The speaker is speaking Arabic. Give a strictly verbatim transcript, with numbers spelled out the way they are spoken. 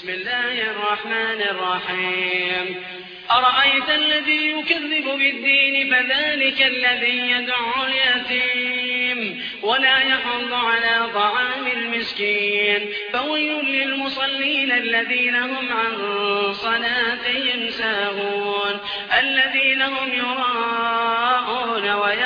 بسم الله الرحمن الرحيم أرأيت الذي يكذب بالدين فذلك الذي يدعو اليتيم ولا يحض على طعام المسكين فويل للمصلين الذين هم عن صلاتهم ساهون الذين هم يراءون